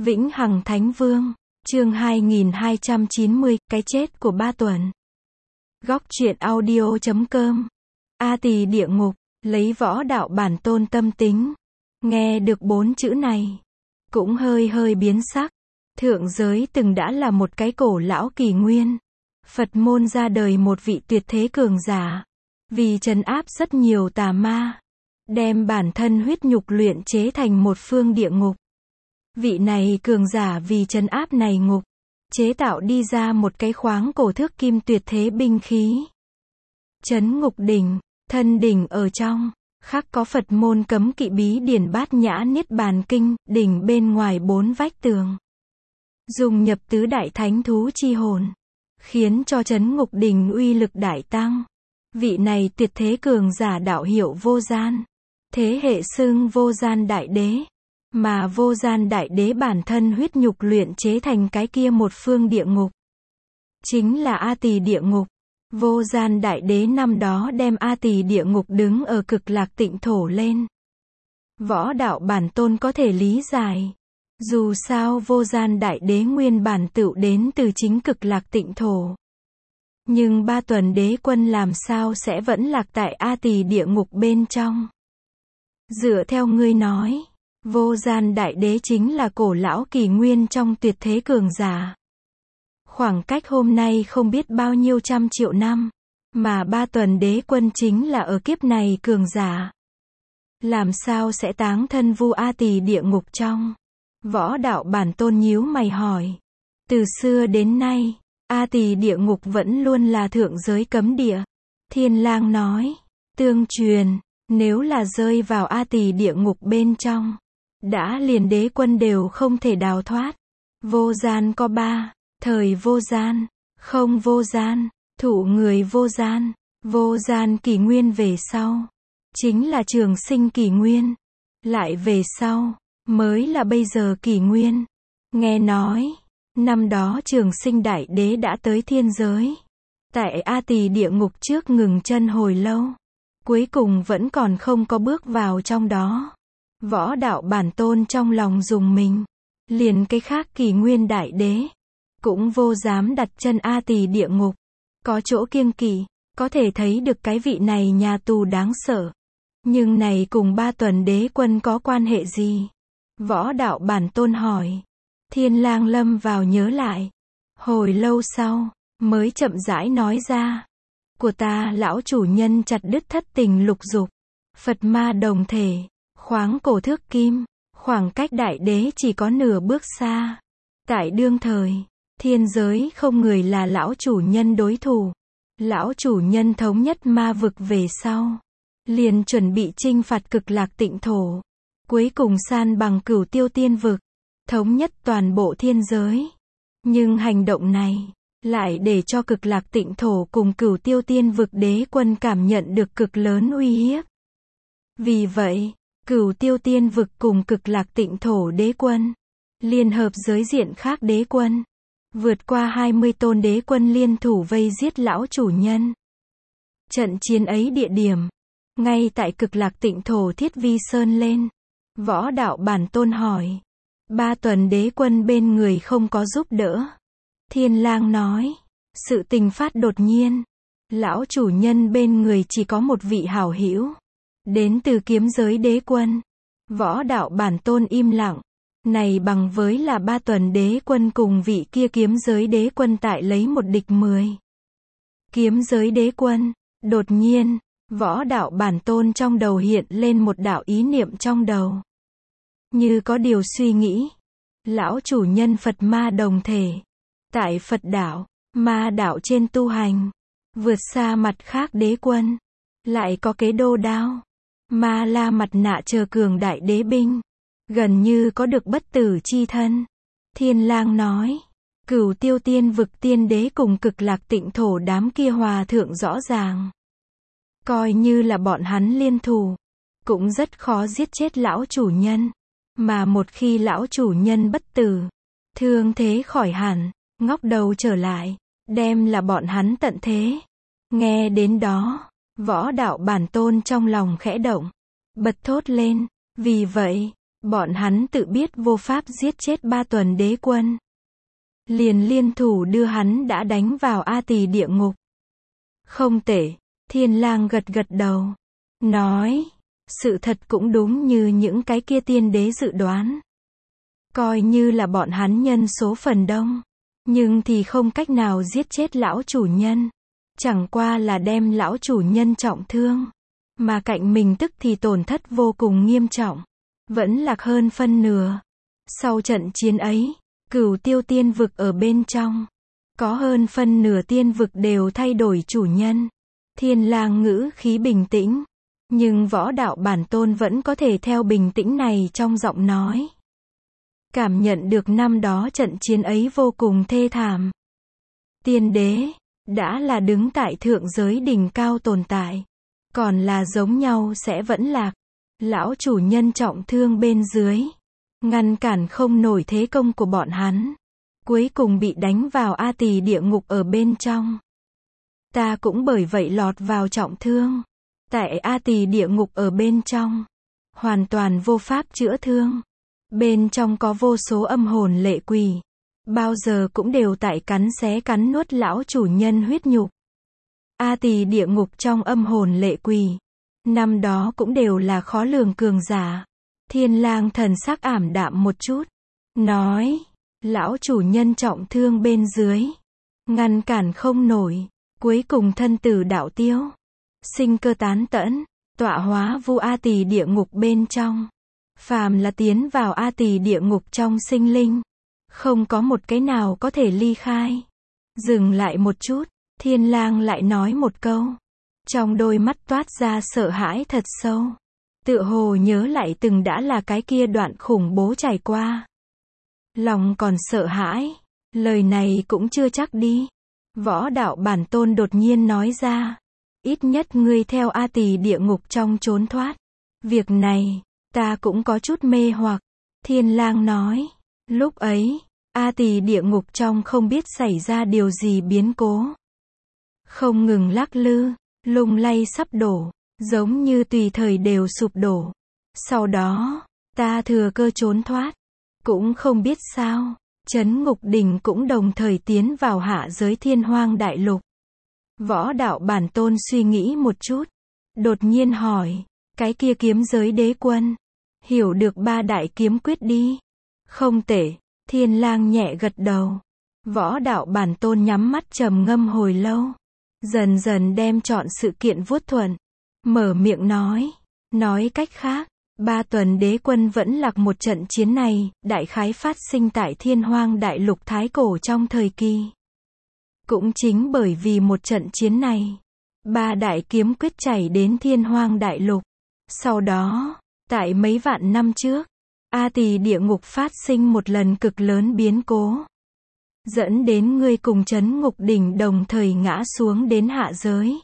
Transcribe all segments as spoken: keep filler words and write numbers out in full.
Vĩnh Hằng Thánh Vương, chương hai nghìn hai trăm chín mươi, cái chết của Ba Tuần. Góc truyện audio chấm com. A Tỳ địa ngục, lấy võ đạo bản tôn tâm tính. Nghe được bốn chữ này, cũng hơi hơi biến sắc. Thượng giới từng đã là một cái cổ lão kỷ nguyên. Phật môn ra đời một vị tuyệt thế cường giả. Vì trấn áp rất nhiều tà ma. Đem bản thân huyết nhục luyện chế thành một phương địa ngục. Vị này cường giả vì trấn áp này ngục, chế tạo đi ra một cái khoáng cổ thước kim tuyệt thế binh khí. Trấn ngục đỉnh, thân đỉnh ở trong, khắc có Phật môn cấm kỵ bí điển bát nhã niết bàn kinh, đỉnh bên ngoài bốn vách tường. Dùng nhập tứ đại thánh thú chi hồn, khiến cho trấn ngục đỉnh uy lực đại tăng. Vị này tuyệt thế cường giả đạo hiệu vô gian. Thế hệ xưng vô gian đại đế. Mà vô gian đại đế bản thân huyết nhục luyện chế thành cái kia một phương địa ngục. Chính là A Tỳ địa ngục. Vô gian đại đế năm đó đem A Tỳ địa ngục đứng ở cực lạc tịnh thổ lên. Võ đạo bản tôn có thể lý giải. Dù sao vô gian đại đế nguyên bản tựu đến từ chính cực lạc tịnh thổ. Nhưng Ba Tuần đế quân làm sao sẽ vẫn lạc tại A Tỳ địa ngục bên trong. Dựa theo ngươi nói, vô gian đại đế chính là cổ lão kỷ nguyên trong tuyệt thế cường giả. Khoảng cách hôm nay không biết bao nhiêu trăm triệu năm, mà Ba Tuần đế quân chính là ở kiếp này cường giả. Làm sao sẽ táng thân vu A Tỳ địa ngục trong? Võ đạo bản tôn nhíu mày hỏi. Từ xưa đến nay, A Tỳ địa ngục vẫn luôn là thượng giới cấm địa. Thiên Lang nói, tương truyền, nếu là rơi vào A Tỳ địa ngục bên trong, đã liền đế quân đều không thể đào thoát. Vô gian có ba, thời vô gian, không vô gian, thủ người vô gian, vô gian kỷ nguyên về sau, chính là trường sinh kỷ nguyên, lại về sau, mới là bây giờ kỷ nguyên. Nghe nói, năm đó trường sinh đại đế đã tới thiên giới, tại A Tỳ địa ngục trước ngừng chân hồi lâu, cuối cùng vẫn còn không có bước vào trong đó. Võ đạo bản tôn trong lòng dùng mình, liền cái khác kỷ nguyên đại đế, cũng vô dám đặt chân A Tỳ địa ngục, có chỗ kiêng kỵ, có thể thấy được cái vị này nhà tù đáng sợ. Nhưng này cùng Ba Tuần đế quân có quan hệ gì? Võ đạo bản tôn hỏi. Thiên Lang lâm vào nhớ lại. Hồi lâu sau, mới chậm rãi nói ra. Của ta lão chủ nhân chặt đứt thất tình lục dục, Phật ma đồng thể, khoáng cổ thước kim, khoảng cách đại đế chỉ có nửa bước xa. Tại đương thời, thiên giới không người là lão chủ nhân đối thủ. Lão chủ nhân thống nhất ma vực về sau, liền chuẩn bị chinh phạt cực lạc tịnh thổ, cuối cùng san bằng cửu tiêu tiên vực, thống nhất toàn bộ thiên giới. Nhưng hành động này, lại để cho cực lạc tịnh thổ cùng cửu tiêu tiên vực đế quân cảm nhận được cực lớn uy hiếp. Vì vậy, cửu tiêu tiên vực cùng cực lạc tịnh thổ đế quân, liên hợp giới diện khác đế quân, vượt qua hai mươi tôn đế quân liên thủ vây giết lão chủ nhân. Trận chiến ấy địa điểm, ngay tại cực lạc tịnh thổ Thiết Vi Sơn lên. Võ đạo bản tôn hỏi. Ba Tuần đế quân bên người không có giúp đỡ. Thiên Lang nói. Sự tình phát đột nhiên. Lão chủ nhân bên người chỉ có một vị hảo hữu. Đến từ kiếm giới đế quân. Võ đạo bản tôn im lặng. Này bằng với là Ba Tuần đế quân cùng vị kia kiếm giới đế quân tại lấy một địch mười. Kiếm giới đế quân. Đột nhiên, võ đạo bản tôn trong đầu hiện lên một đạo ý niệm trong đầu. Như có điều suy nghĩ. Lão chủ nhân Phật ma đồng thể. Tại Phật đạo, ma đạo trên tu hành. Vượt xa mặt khác đế quân. Lại có kế đô đao. Ma la mặt nạ chờ cường đại đế binh. Gần như có được bất tử chi thân. Thiên Lang nói. Cửu tiêu tiên vực tiên đế cùng cực lạc tịnh thổ đám kia hòa thượng rõ ràng. Coi như là bọn hắn liên thủ, cũng rất khó giết chết lão chủ nhân. Mà một khi lão chủ nhân bất tử, thương thế khỏi hẳn, ngóc đầu trở lại, đem là bọn hắn tận thế. Nghe đến đó, võ đạo bản tôn trong lòng khẽ động, bật thốt lên. Vì vậy, Bọn hắn tự biết vô pháp giết chết ba tuần đế quân. Liền liên thủ đưa hắn đã đánh vào A Tỳ địa ngục. Không tệ, Thiên Lang gật gật đầu. Nói, sự thật cũng đúng như những cái kia tiên đế dự đoán. Coi như là bọn hắn nhân số phần đông. Nhưng thì không cách nào giết chết lão chủ nhân. Chẳng qua là đem lão chủ nhân trọng thương. Mà cạnh mình tức thì tổn thất vô cùng nghiêm trọng. Vẫn lạc hơn phân nửa. Sau trận chiến ấy, Cửu Tiêu tiên vực ở bên trong. Có hơn phân nửa tiên vực đều thay đổi chủ nhân. Thiên Lang ngữ khí bình tĩnh. Nhưng võ đạo bản tôn vẫn có thể theo bình tĩnh này trong giọng nói. Cảm nhận được năm đó trận chiến ấy vô cùng thê thảm. Tiên đế, đã là đứng tại thượng giới đỉnh cao tồn tại. Còn là giống nhau sẽ vẫn lạc. Lão chủ nhân trọng thương bên dưới. Ngăn cản không nổi thế công của bọn hắn. Cuối cùng bị đánh vào A Tỳ địa ngục ở bên trong. Ta cũng bởi vậy lọt vào trọng thương. Tại A Tỳ địa ngục ở bên trong. Hoàn toàn vô pháp chữa thương. Bên trong có vô số âm hồn lệ quỷ. Bao giờ cũng đều tại cắn xé cắn nuốt lão chủ nhân huyết nhục. A Tỳ địa ngục trong âm hồn lệ quỷ. Năm đó cũng đều là khó lường cường giả. Thiên Lang thần sắc ảm đạm một chút. Nói, lão chủ nhân trọng thương bên dưới. Ngăn cản không nổi. Cuối cùng thân tử đạo tiêu. Sinh cơ tán tẫn. Tọa hóa vu A Tỳ địa ngục bên trong. Phàm là tiến vào A Tỳ địa ngục trong sinh linh. Không có một cái nào có thể ly khai. Dừng lại một chút. Thiên Lang lại nói một câu. Trong đôi mắt toát ra sợ hãi thật sâu. Tựa hồ nhớ lại từng đã là cái kia đoạn khủng bố trải qua. Lòng còn sợ hãi. Lời này cũng chưa chắc đi. Võ đạo bản tôn đột nhiên nói ra. Ít nhất ngươi theo A Tỳ địa ngục trong trốn thoát. Việc này, ta cũng có chút mê hoặc. Thiên Lang nói. Lúc ấy, A Tỳ địa ngục trong không biết xảy ra điều gì biến cố. Không ngừng lắc lư, lung lay sắp đổ, giống như tùy thời đều sụp đổ. Sau đó, ta thừa cơ trốn thoát. Cũng không biết sao, Trấn Ngục Đỉnh cũng đồng thời tiến vào hạ giới Thiên Hoang Đại Lục. Võ đạo bản tôn suy nghĩ một chút. Đột nhiên hỏi, cái kia kiếm giới đế quân. Hiểu được ba đại kiếm quyết đi. Không tệ, Thiên Lang nhẹ gật đầu. Võ đạo bản tôn nhắm mắt trầm ngâm hồi lâu. Dần dần đem chọn sự kiện vuốt thuận. Mở miệng nói. Nói cách khác, ba tuần đế quân vẫn lạc một trận chiến này, đại khái phát sinh tại Thiên Hoang Đại Lục Thái Cổ trong thời kỳ. Cũng chính bởi vì một trận chiến này, ba đại kiếm quyết chảy đến Thiên Hoang Đại Lục. Sau đó, tại mấy vạn năm trước, A Tỳ địa ngục phát sinh một lần cực lớn biến cố. Dẫn đến ngươi cùng Trấn Ngục Đỉnh đồng thời ngã xuống đến hạ giới.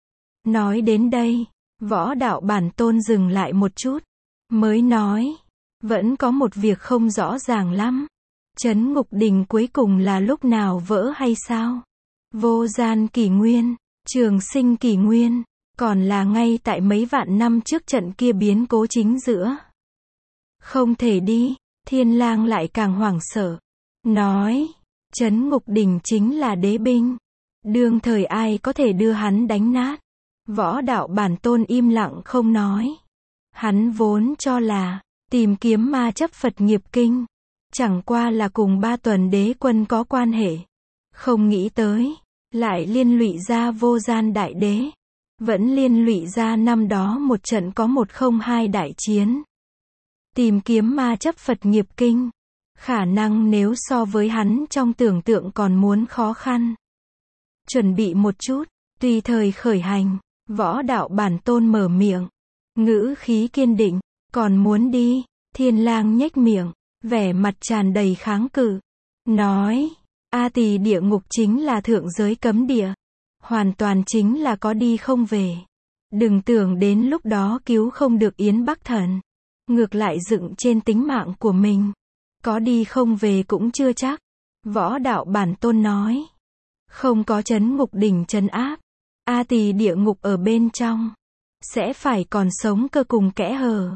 Nói đến đây, võ đạo bản tôn dừng lại một chút. Mới nói, vẫn có một việc không rõ ràng lắm. Trấn Ngục Đỉnh cuối cùng là lúc nào vỡ hay sao? Vô gian kỷ nguyên, trường sinh kỷ nguyên, còn là ngay tại mấy vạn năm trước trận kia biến cố chính giữa. Không thể đi, Thiên Lang lại càng hoảng sợ. Nói, Trấn Ngục Đỉnh chính là đế binh. Đương thời ai có thể đưa hắn đánh nát? Võ đạo bản tôn im lặng không nói. Hắn vốn cho là, tìm kiếm ma chấp Phật nghiệp kinh. Chẳng qua là cùng ba tuần đế quân có quan hệ. Không nghĩ tới, lại liên lụy ra vô gian đại đế. Vẫn liên lụy ra năm đó một trận có một không hai đại chiến. Tìm kiếm ma chấp Phật nghiệp kinh. Khả năng nếu so với hắn trong tưởng tượng còn muốn khó khăn. Chuẩn bị một chút, tùy thời khởi hành, võ đạo bản tôn mở miệng. Ngữ khí kiên định, còn muốn đi, Thiên Lang nhếch miệng, vẻ mặt tràn đầy kháng cự. Nói, A Tỳ địa ngục chính là thượng giới cấm địa. Hoàn toàn chính là có đi không về. Đừng tưởng đến lúc đó cứu không được Yến Bắc Thần. Ngược lại dựng trên tính mạng của mình. Có đi không về cũng chưa chắc. Võ đạo bản tôn nói. Không có Trấn Ngục Đỉnh trấn áp. A Tỳ địa ngục ở bên trong. Sẽ phải còn sống cơ cùng kẽ hở.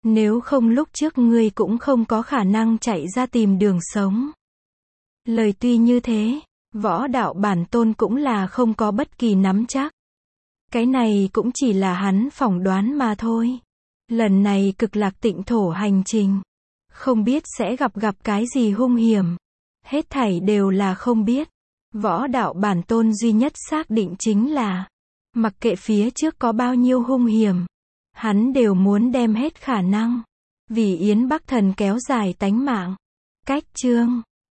Nếu không lúc trước ngươi cũng không có khả năng chạy ra tìm đường sống. Lời tuy như thế, võ đạo bản tôn cũng là không có bất kỳ nắm chắc. Cái này cũng chỉ là hắn phỏng đoán mà thôi. Lần này cực lạc tịnh thổ hành trình, không biết sẽ gặp gặp cái gì hung hiểm. Hết thảy đều là không biết. Võ đạo bản tôn duy nhất xác định chính là, mặc kệ phía trước có bao nhiêu hung hiểm, hắn đều muốn đem hết khả năng, vì Yến Bắc Thần kéo dài tánh mạng. Cách chương